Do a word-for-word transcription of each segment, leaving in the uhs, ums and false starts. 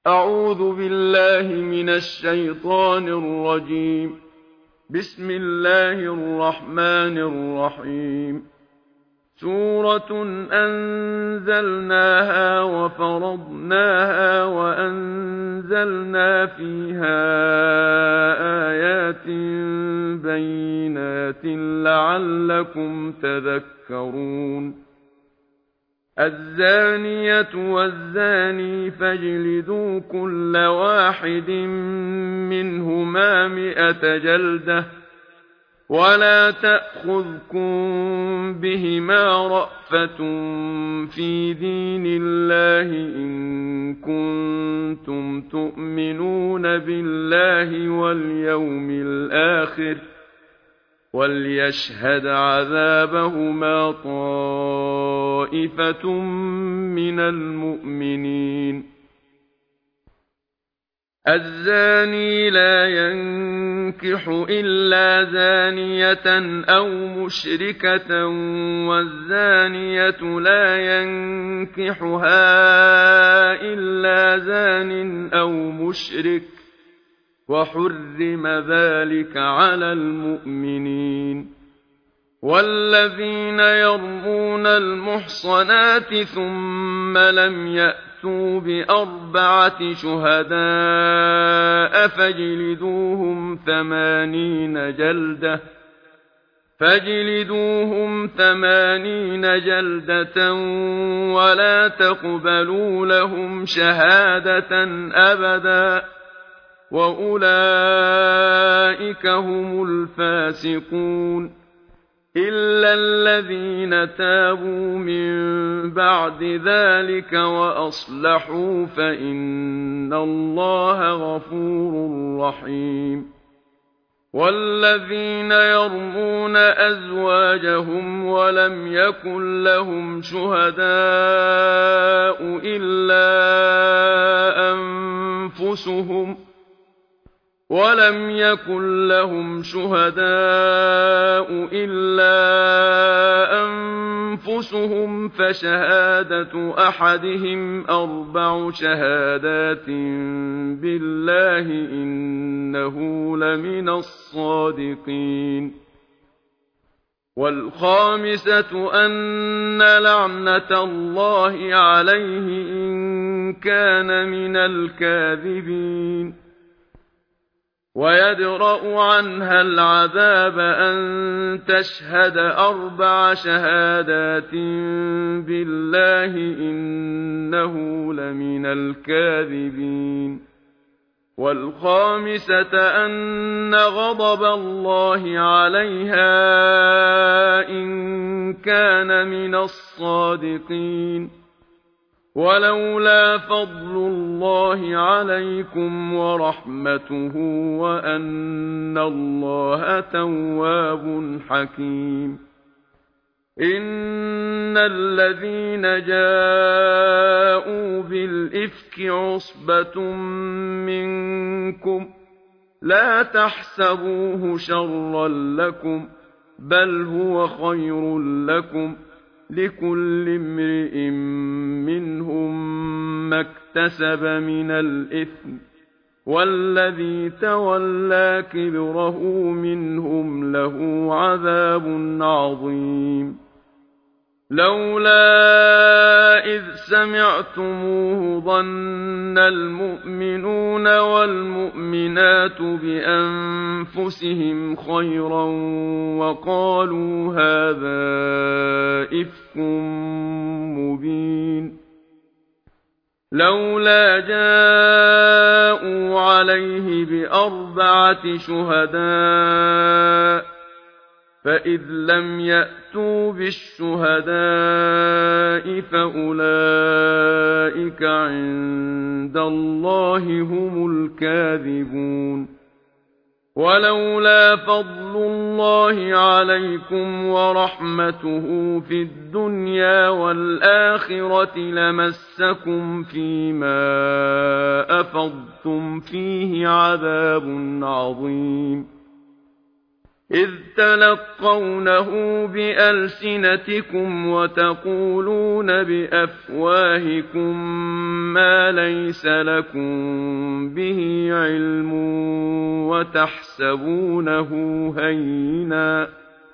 أعوذ بالله من الشيطان الرجيم. بسم الله الرحمن الرحيم. سورة أنزلناها وفرضناها وأنزلنا فيها آيات بينات لعلكم تذكرون. الزانية والزاني فاجلدوا كل واحد منهما مئة جلدة ولا تأخذكم بهما رأفة في دين الله إن كنتم تؤمنون بالله واليوم الآخر وليشهد عذابهما طائفة من المؤمنين. الزاني لا ينكح إلا زانية أو مشركة والزانية لا ينكحها إلا زان أو مشرك وحرم ذلك على المؤمنين. والذين يرمون المحصنات ثم لم يأتوا بأربعة شهداء فاجلدوهم ثمانين جلدة فاجلدوهم ثمانين جلدة ولا تقبلوا لهم شهادة أبدا وأولئك هم الفاسقون إلا الذين تابوا من بعد ذلك وأصلحوا فإن الله غفور رحيم. والذين يرمون أزواجهم ولم يكن لهم شهداء إلا أنفسهم ولم يكن لهم شهداء إلا أنفسهم فشهادة أحدهم أربع شهادات بالله إنه لمن الصادقين. والخامسة أن لعنة الله عليه إن كان من الكاذبين. ويدرأ عنها العذاب أن تشهد أربع شهادات بالله إنه لمن الكاذبين. والخامسة أن غضب الله عليها إن كان من الصادقين. ولولا فضل الله عليكم ورحمته وأن الله تواب حكيم. إن الذين جاءوا بالإفك عصبة منكم لا تحسبوه شرا لكم بل هو خير لكم لكل امرئ منهم ما اكتسب من الإثم والذي تولى كبره منهم له عذاب عظيم. لولا إذ سمعتموه ظن المؤمنون والمؤمنات بأنفسهم خيرا وقالوا هذا إفك مبين. لولا جاءوا عليه بأربعة شهداء فإذ لم يأتوا بالشهداء فأولئك عند الله هم الكاذبون. ولولا فضل الله عليكم ورحمته في الدنيا والآخرة لمسكم فيما أفضتم فيه عذاب عظيم. إذ تلقونه بألسنتكم وتقولون بأفواهكم ما ليس لكم به علم وتحسبونه هينا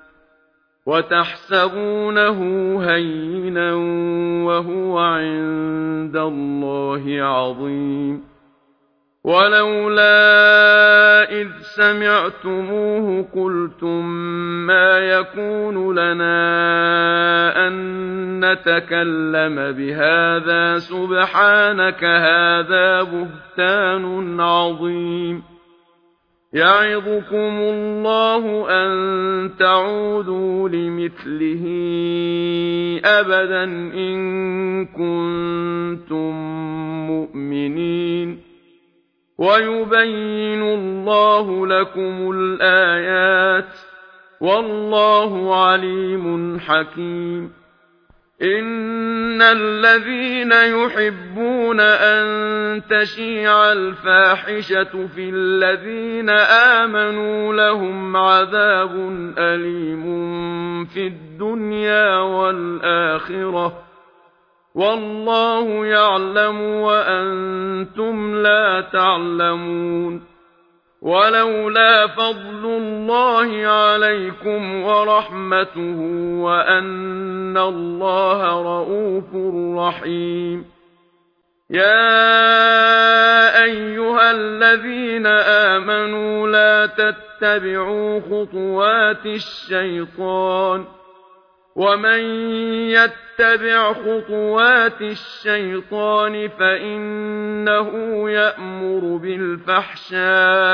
وتحسبونه هينا وهو عند الله عظيم ولولا إذ سمعتموه قلتم ما يكون لنا أن نتكلم بهذا سبحانك هذا بهتان عظيم يعظكم الله أن تعودوا لمثله أبدا إن كنتم مؤمنين ويبين الله لكم الآيات والله عليم حكيم إن الذين يحبون أن تشيع الفاحشة في الذين آمنوا لهم عذاب أليم في الدنيا والآخرة والله يعلم وأنتم لا تعلمون ولولا فضل الله عليكم ورحمته وأن الله رءوف رحيم يا أيها الذين آمنوا لا تتبعوا خطوات الشيطان ومن يتبع خطوات الشيطان فإنه يأمر بالفحشاء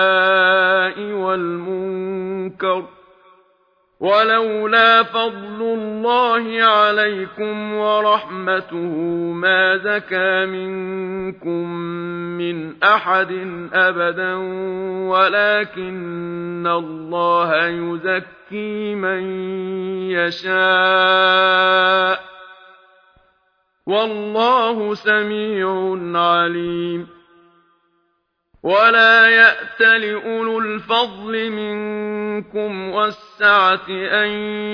والمنكر ولولا فضل الله عليكم ورحمته ما زكى منكم من أحد أبدا ولكن الله يزكي من يشاء والله سميع عليم ولا يأت لأولو الفضل منكم والسعة أن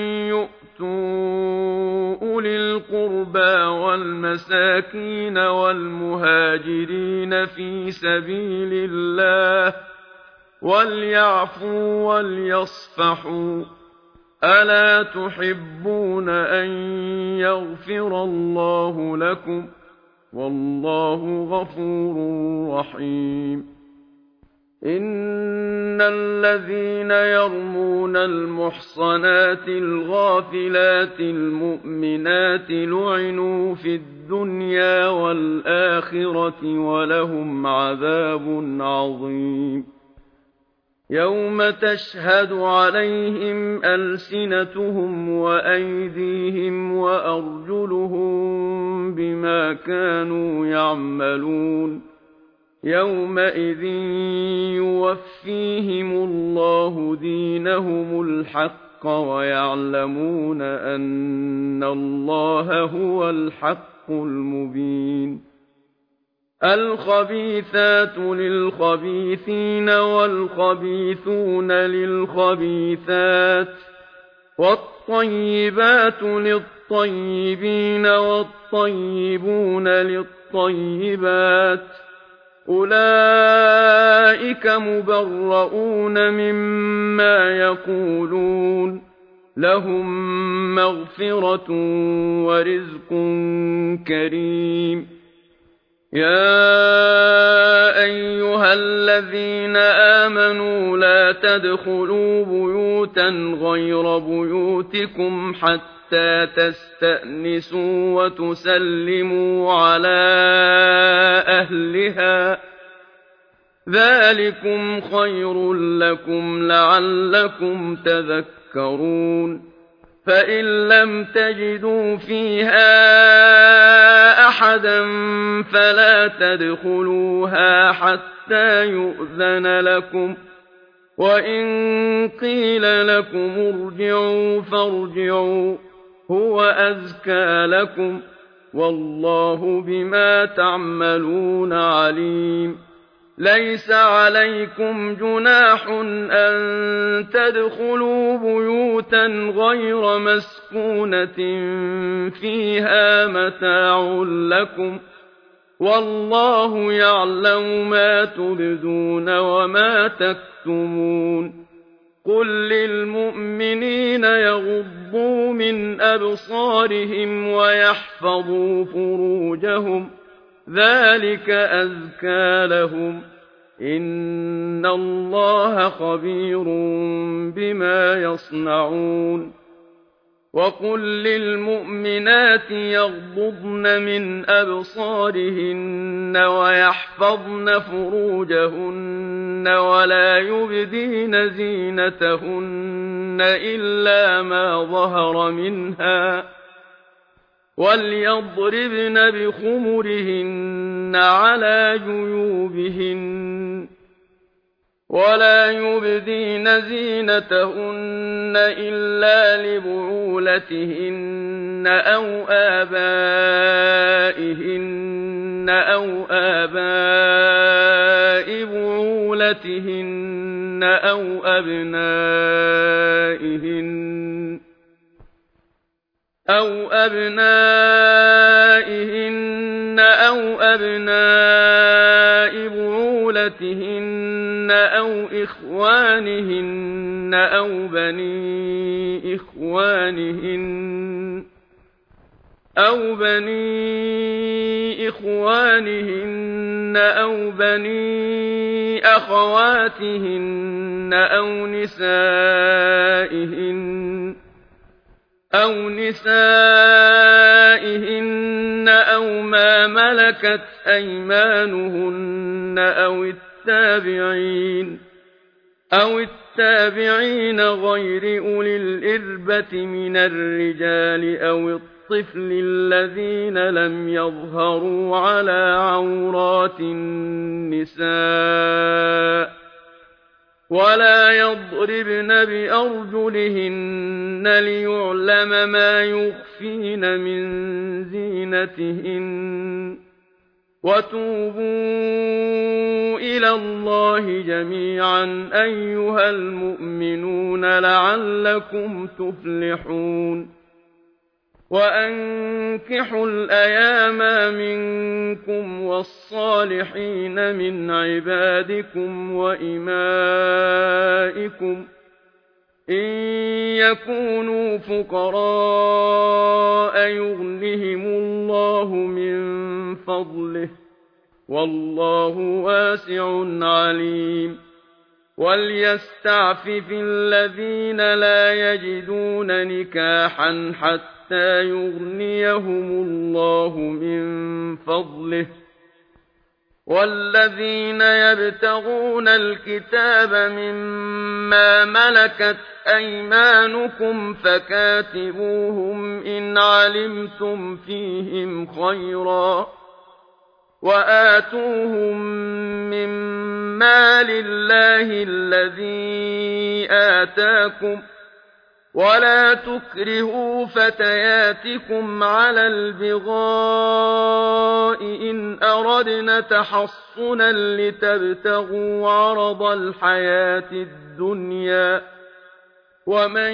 يؤتوا أولي القربى والمساكين والمهاجرين في سبيل الله وليعفوا وليصفحوا ألا تحبون أن يغفر الله لكم والله غفور رحيم إن الذين يرمون المحصنات الغافلات المؤمنات لعنوا في الدنيا والآخرة ولهم عذاب عظيم يوم تشهد عليهم ألسنتهم وأيديهم وأرجلهم بما كانوا يعملون يومئذ يوفيهم الله دينهم الحق ويعلمون أن الله هو الحق المبين الخبيثات للخبيثين والخبيثون للخبيثات والطيبات للطيبين والطيبون للطيبات أولئك مبرؤون مما يقولون لهم مغفرة ورزق كريم يا أيها الذين آمنوا لا تدخلوا بيوتا غير بيوتكم حتى تستأنسوا وتسلموا على أهلها ذلكم خير لكم لعلكم تذكرون فإن لم تجدوا فيها أحدا فلا تدخلوها حتى يؤذن لكم وإن قيل لكم ارجعوا فارجعوا هو أزكى لكم والله بما تعملون عليم ليس عليكم جناح أن تدخلوا بيوتا غير مسكونة فيها متاع لكم والله يعلم ما تبدون وما تكتمون قل للمؤمنين يغضوا من أبصارهم ويحفظوا فروجهم ذلك أزكى لهم إن الله خبير بما يصنعون وقل للمؤمنات يغضضن من أبصارهن ويحفظن فروجهن ولا يبدين زينتهن إلا ما ظهر منها وليضربن بخمرهن على جيوبهن ولا يبدين زينتهن إلا لبعولتهن أو آبائهن أو آباء بعولتهن أو أبنائهن أو أبنائهن أو أبناء بعولتهن أو إخوانهن أو بني إخوانهن أو بني إخوانهن أو بني أخواتهن أو نسائهن أو نسائهن أو ما ملكت أيمانهن أو التابعين أو التابعين غير أولي الإربة من الرجال أو الطفل الذين لم يظهروا على عورات النساء ولا يضربن بأرجلهن ليعلم ما يخفين من زينتهن وتوبوا إلى الله جميعا أيها المؤمنون لعلكم تفلحون وأنكحوا الأيام منكم والصالحين من عبادكم وإمائكم إن يكونوا فقراء يغنهم الله من فضله والله واسع عليم وليستعفف الذين لا يجدون نكاحا حتى حتى يغنيهم الله من فضله والذين يبتغون الكتاب مما ملكت أيمانكم فكاتبوهم إن علمتم فيهم خيرا وآتوهم من مال الله الذي آتاكم ولا تكرهوا فتياتكم على البغاء إن أردنا تحصنا لتبتغوا عرض الحياة الدنيا ومن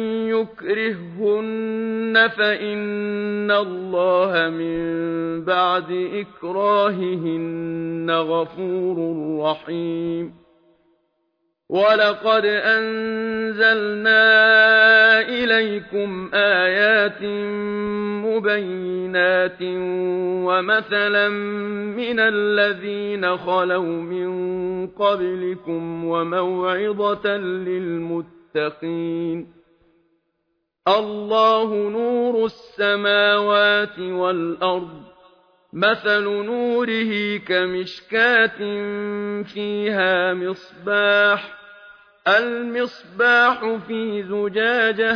يكرههن فإن الله من بعد إكراههن غفور رحيم ولقد أنزلنا إليكم آيات مبينات ومثلا من الذين خلوا من قبلكم وموعظة للمتقين الله نور السماوات والأرض مثل نوره كمشكاة فيها مصباح المصباح في زجاجة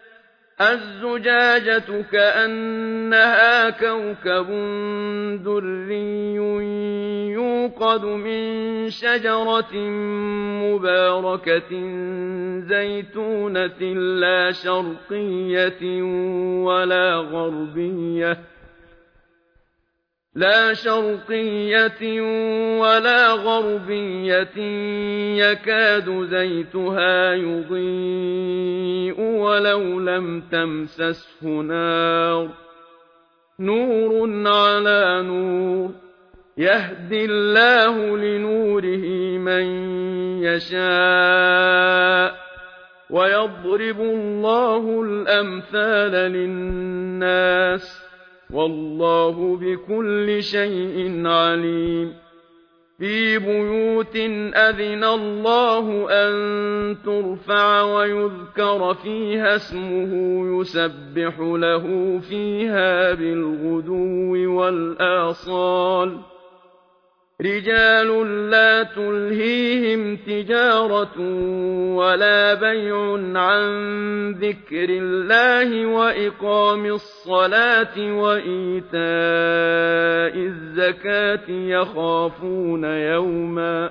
الزجاجة كأنها كوكب دري يوقد من شجرة مباركة زيتونة لا شرقية ولا غربية لا شرقية ولا غربية يكاد زيتها يضيء ولو لم تمسسه نار نور على نور يهدي الله لنوره من يشاء ويضرب الله الأمثال للناس والله بكل شيء عليم في بيوت أذن الله أن ترفع ويذكر فيها اسمه يسبح له فيها بالغدو والآصال رجال لا تلهيهم تجارة ولا بيع عن ذكر الله وإقام الصلاة وإيتاء الزكاة يخافون يوما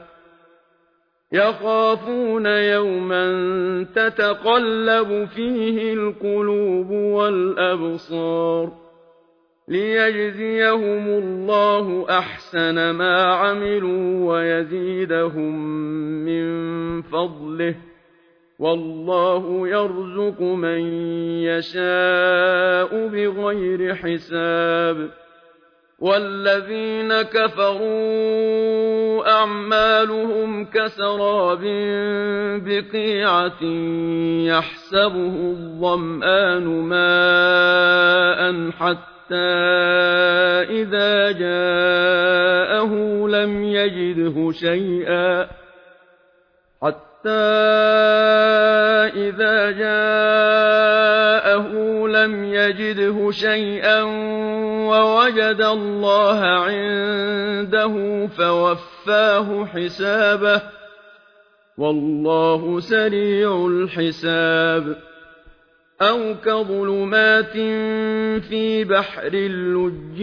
يخافون يوما تتقلب فيه القلوب والأبصار ليجزيهم الله أحسن ما عملوا ويزيدهم من فضله والله يرزق من يشاء بغير حساب والذين كفروا أعمالهم كسراب بقيعة يحسبه الظمآن ماء حتى حتى إذا جاءه لم يجده شيئا حتى إذا جاءه لم يجده شيئا ووجد الله عنده فوفاه حسابه والله سريع الحساب أو كظلمات في بحر اللج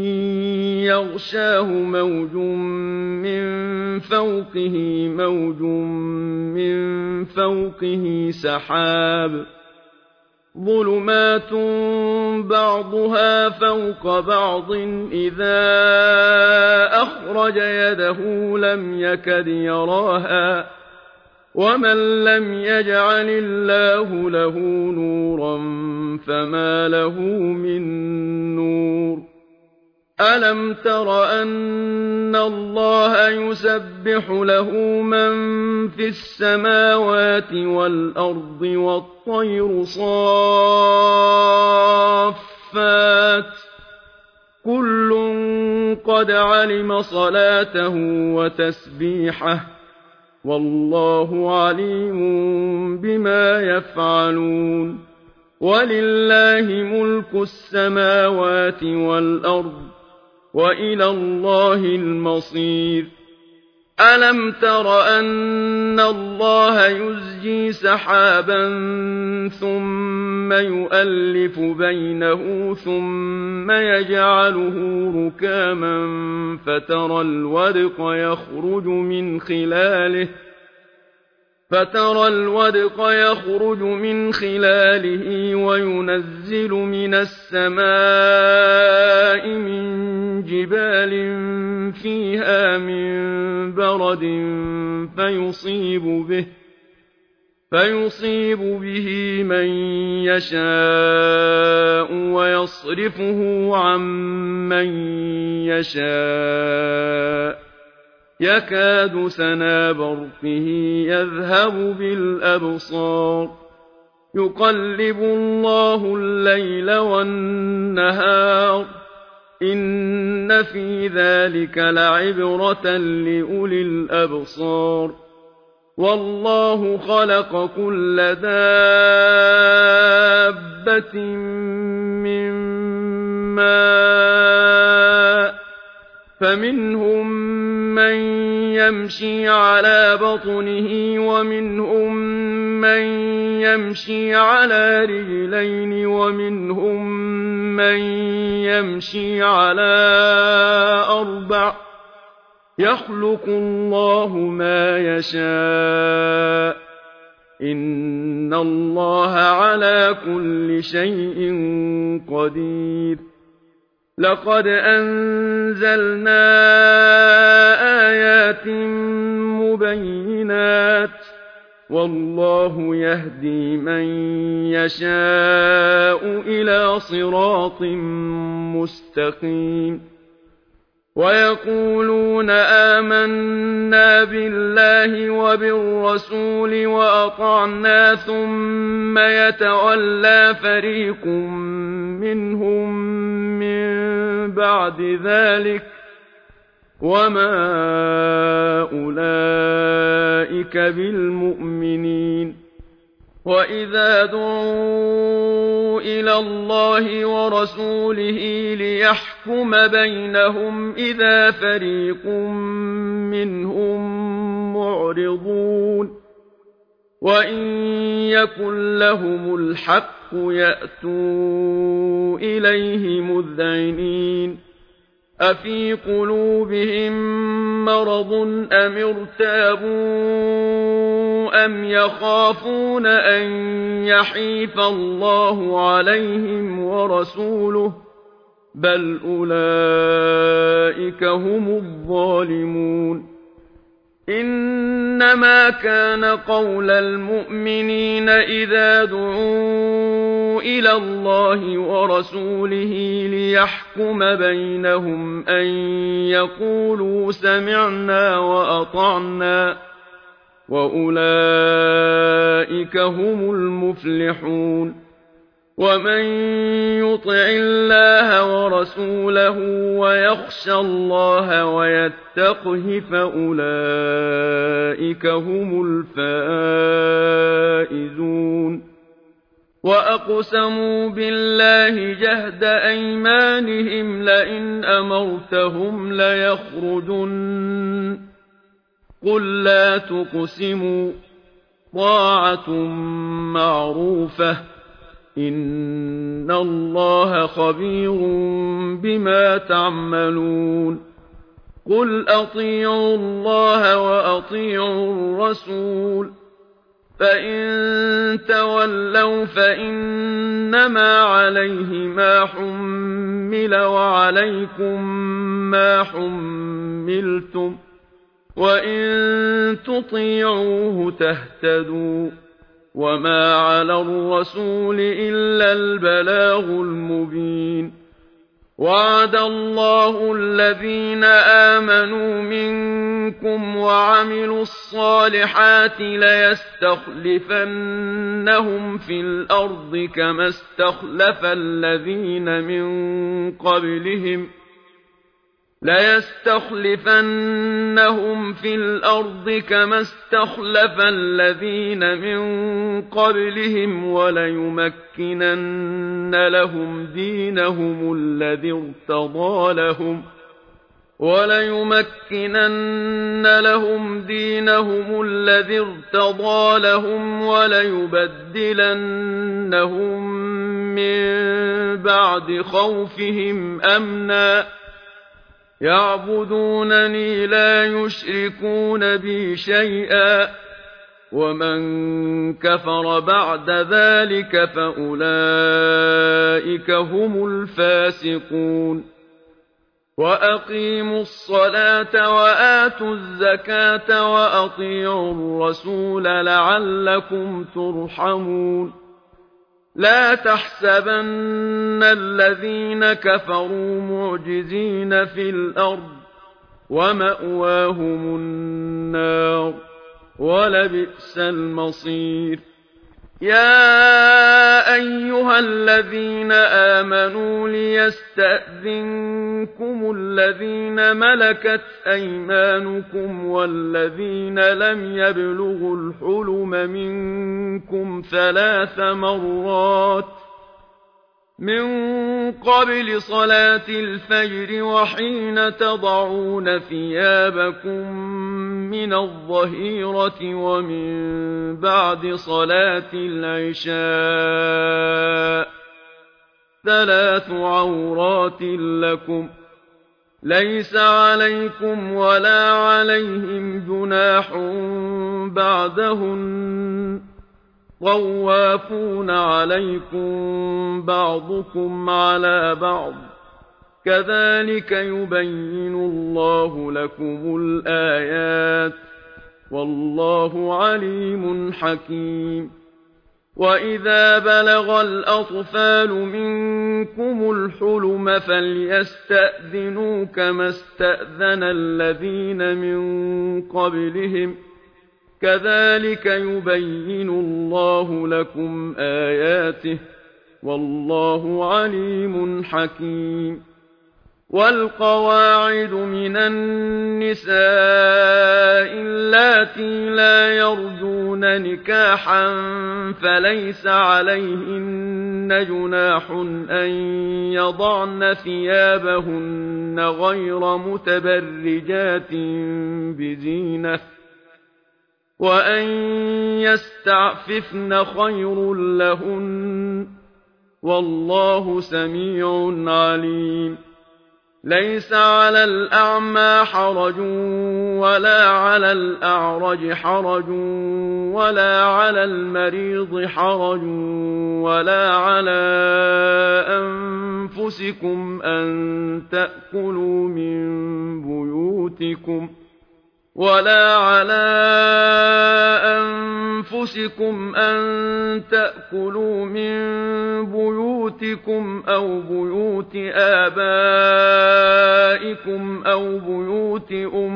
يغشاه موج من فوقه موج من فوقه سحاب ظلمات بعضها فوق بعض إذا أخرج يده لم يكد يراها ومن لم يجعل الله له نورا فما له من نور ألم تر أن الله يسبح له من في السماوات والأرض والطير صافات كل قد علم صلاته وتسبيحه والله عليم بما يفعلون ولله ملك السماوات والأرض وإلى الله المصير ألم تر أن الله يزجي سحابا ثم يؤلف بينه ثم يجعله ركاما فترى الودق يخرج من خلاله فترى الودق يخرج من خلاله وينزل من السماء من جبال فيها من برد فيصيب به فيصيب به من يشاء ويصرفه عن من يشاء يكاد سنا برقه يذهب بالأبصار يقلب الله الليل والنهار إن في ذلك لعبرة لأولي الأبصار والله خلق كل دابة من ماء فمنهم من يمشي على بطنه ومنهم من يمشي على رجلين ومنهم من يمشي على أربع يخلق الله ما يشاء إن الله على كل شيء قدير لقد أنزلنا آيات مبينات والله يهدي من يشاء إلى صراط مستقيم ويقولون آمنا بالله وبالرسول وأطعنا ثم يتولى فريق منهم من بعد ذلك وما أولئك بالمؤمنين وإذا دعوا إلى الله ورسوله ليحكم بينهم إذا فريق منهم معرضون وإن يكن لهم الحق يأتوا إليه مذعنين أفي قلوبهم مرض أم ارتابوا أم يخافون أن يحيف الله عليهم ورسوله بل أولئك هم الظالمون إنما كان قول المؤمنين إذا دعوا إلى الله ورسوله ليحكم بينهم أن يقولوا سمعنا وأطعنا وأولئك هم المفلحون ومن يطع الله ورسوله ويخشى الله ويتقه فأولئك هم الفائزون وأقسموا بالله جهد أيمانهم لئن أمرتهم ليخرجن قل لا تقسموا طاعة معروفة إن الله خبير بما تعملون قل أطيعوا الله وأطيعوا الرسول فإن تولوا فإنما عليه ما حمل وعليكم ما حملتم وإن تطيعوه تهتدوا وما على الرسول إلا البلاغ المبين وعد الله الذين آمنوا منكم وعملوا الصالحات ليستخلفنهم في الأرض كما استخلف الذين من قبلهم ليستخلفنهم في الأرض كما استخلف الذين من قبلهم وليمكنن لهم دينهم الذي ارتضى لهم وليمكنن لهم دينهم الذي ارتضى لهم وليبدلنهم من بعد خوفهم أمنا يعبدونني لا يشركون بي شيئا ومن كفر بعد ذلك فأولئك هم الفاسقون وأقيموا الصلاة وآتوا الزكاة وأطيعوا الرسول لعلكم ترحمون لا تحسبن الذين كفروا معجزين في الأرض ومأواهم النار ولبئس المصير يا أيها الذين آمنوا ليستأذنكم الذين ملكت أيمانكم والذين لم يبلغوا الحلم منكم ثلاث مرات من قبل صلاة الفجر وحين تضعون ثيابكم من الظهيرة ومن بعد صلاة العشاء ثلاث عورات لكم ليس عليكم ولا عليهم جناح بعدهن طوافون عليكم بعضكم على بعض كذلك يبين الله لكم الآيات والله عليم حكيم وإذا بلغ الأطفال منكم الحلم فليستأذنوا كما استأذن الذين من قبلهم كذلك يبين الله لكم آياته والله عليم حكيم والقواعد من النساء اللاتي لا يرجون نكاحا فليس عليهن جناح أن يضعن ثيابهن غير متبرجات بزينة وأن يستعففن خير لهن والله سميع عليم ليس على الأعمى حرج ولا على الأعرج حرج ولا على المريض حرج ولا على أنفسكم أن تأكلوا من بيوتكم ولا على أنفسكم أن تأكلوا من بيوتكم أو بيوت آبائكم أو بيوت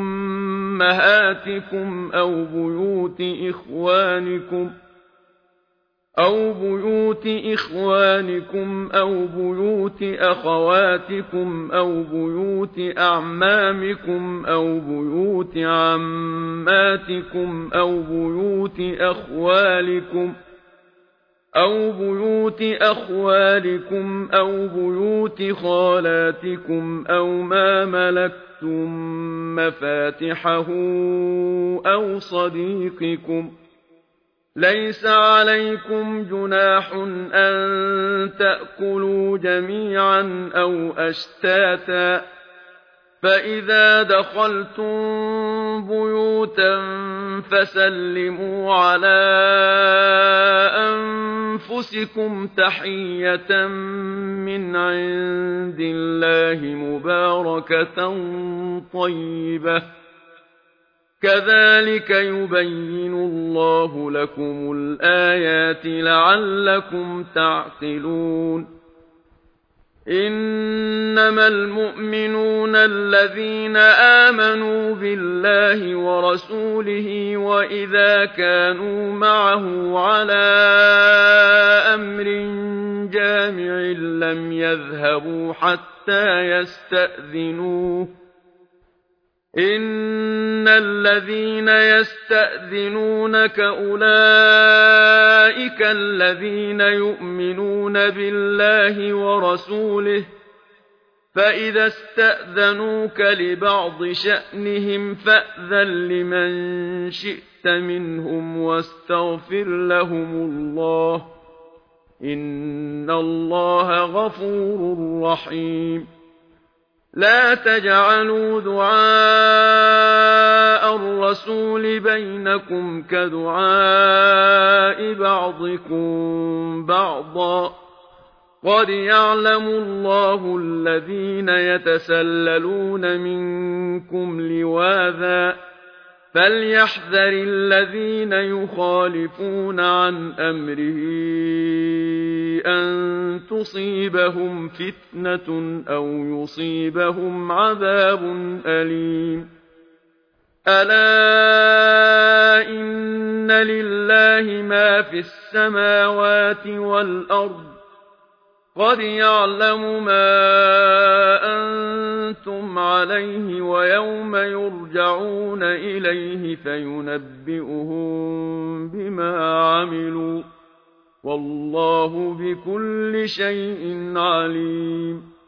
أمهاتكم أو بيوت إخوانكم أو بيوت إخوانكم أو بيوت أخواتكم أو بيوت أعمامكم أو بيوت عماتكم أو بيوت أخوالكم أو بيوت أخوالكم أو بيوت خالاتكم أو ما ملكتم مفاتحه أو صديقكم ليس عليكم جناح أن تأكلوا جميعا أو أشتاتا فإذا دخلتم بيوتا فسلموا على أنفسكم تحية من عند الله مباركة طيبة كذلك يبين الله لكم الآيات لعلكم تعقلون إنما المؤمنون الذين آمنوا بالله ورسوله وإذا كانوا معه على أمر جامع لم يذهبوا حتى يستأذنوه إن الذين يستأذنونك أولئك الذين يؤمنون بالله ورسوله فإذا استأذنوك لبعض شأنهم فأذن لمن شئت منهم واستغفر لهم الله إن الله غفور رحيم لا تجعلوا دعاء الرسول بينكم كدعاء بعضكم بعضا قد يعلم الله الذين يتسللون منكم لواذا فليحذر الذين يخالفون عن أمره أن تصيبهم فتنة أو يصيبهم عذاب أليم ألا إن لله ما في السماوات والأرض قد يعلم ما أنتم عليه ويوم يرجعون إليه فينبئهم بما عملوا والله بكل شيء عليم